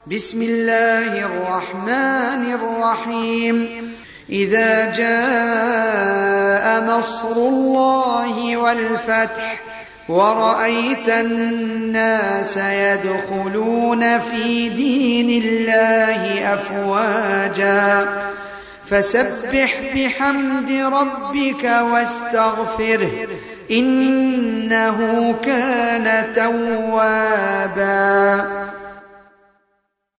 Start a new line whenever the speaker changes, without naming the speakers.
بسم الله الرحمن الرحيم إذا جاء نصر الله والفتح ورأيت الناس يدخلون في دين الله أفواجا فسبح بحمد ربك واستغفره إنه كان توابا.